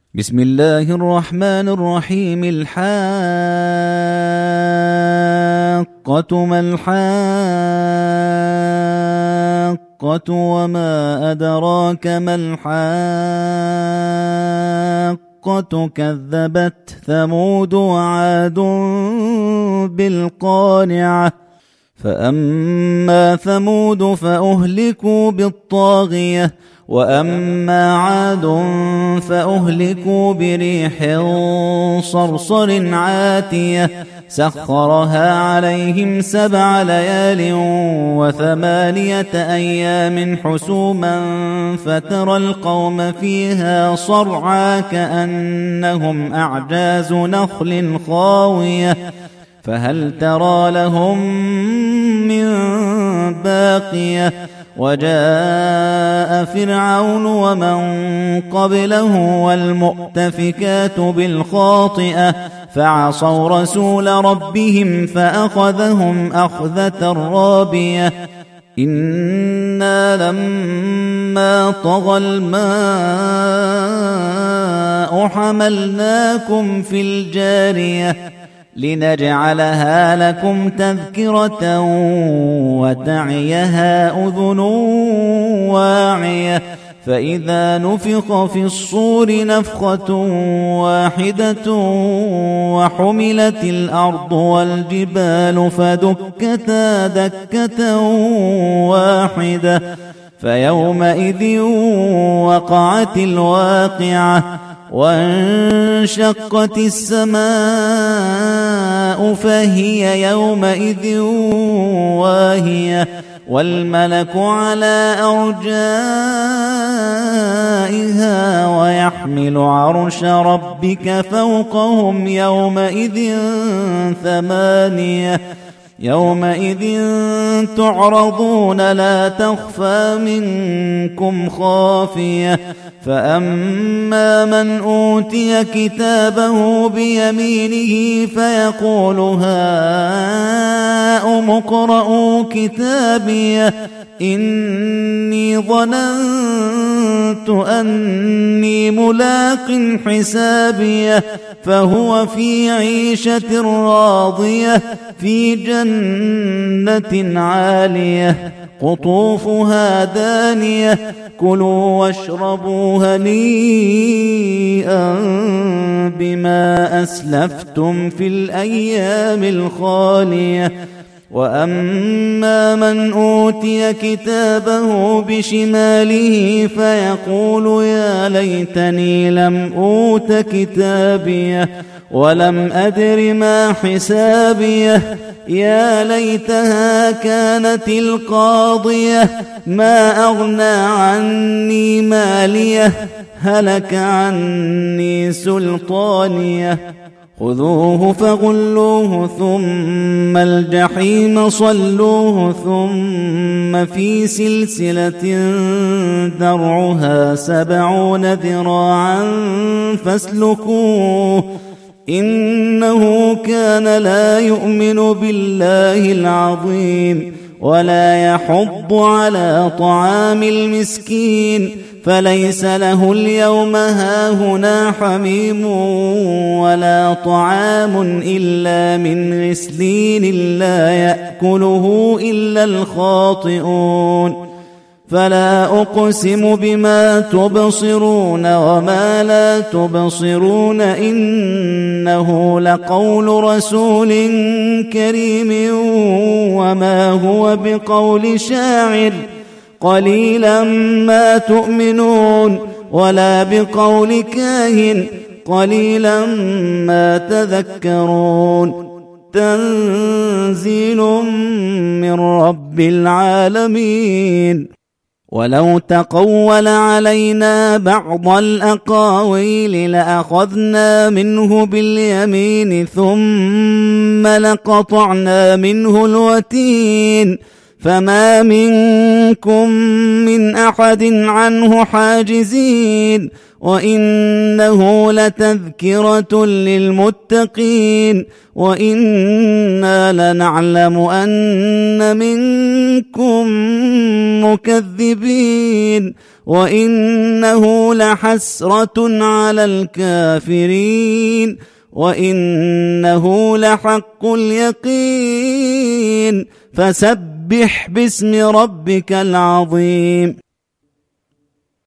بسم الله الرحمن الرحيم. الحاقة ما الحاقة وما أدراك ما الحاقة كذبت ثمود وعاد بالقارعة فأما ثمود فأهلكوا بالطاغية وأما عاد فأهلكوا بريح صرصر عاتية سخرها عليهم 7 ليال و8 أيام حسوما فترى القوم فيها صرعى كأنهم أعجاز نخل خاوية فهل ترى لهم من باقية وجاء فرعون ومن قبله والمؤتفكات بالخاطئة فعصوا رسول ربهم فأخذهم أخذة رابية إنا لما طغى الماء حملناكم في الجارية لنجعلها لكم تذكرة وتعيها أذن واعية فإذا نفخ في الصور نفخة واحدة وحملت الأرض والجبال فدكتا دكة واحدة فيومئذ وقعت الواقعة وانشقت السماء فهي يومئذ واهية والملك على أرجائها ويحمل عرش ربك فوقهم يومئذ 8 يومئذ تعرضون لا تخفى منكم خافية فأما من أوتي كتابه بيمينه فيقول هاؤم اقرءوا كتابيه إني ظننت أني ملاق حسابيه فهو في عيشة راضية في جنة عالية قطوفها دانية كلوا واشربوا هنيئا بما أسلفتم في الأيام الخالية وأما من أوتي كتابه بشماله فيقول يا ليتني لم أوت كتابيه ولم أدر ما حسابيه يا ليتها كانت القاضية ما أغنى عني ماليه هلك عني سلطانيه خذوه فغلوه ثم الجحيم صلوه ثم في سلسلة ذرعها 70 ذراعا فاسلكوه إنه كان لا يؤمن بالله العظيم ولا يحض على طعام المسكين فليس له اليوم هاهنا حميم ولا طعام إلا من غسلين لا يأكله إلا الخاطئون فلا أقسم بما تبصرون وما لا تبصرون إنه لقول رسول كريم وما هو بقول شاعر قليلا ما تؤمنون ولا بقول كاهن قليلا ما تذكرون تنزيل من رب العالمين ولو تقول علينا بعض الأقاويل لأخذنا منه باليمين ثم لقطعنا منه الوتين فما منكم من أحد عنه حاجزين وإنه لتذكرة للمتقين وإنا لنعلم أن منكم مكذبين وإنه لحسرة على الكافرين وإنه لحق اليقين فسبح باسم ربك العظيم.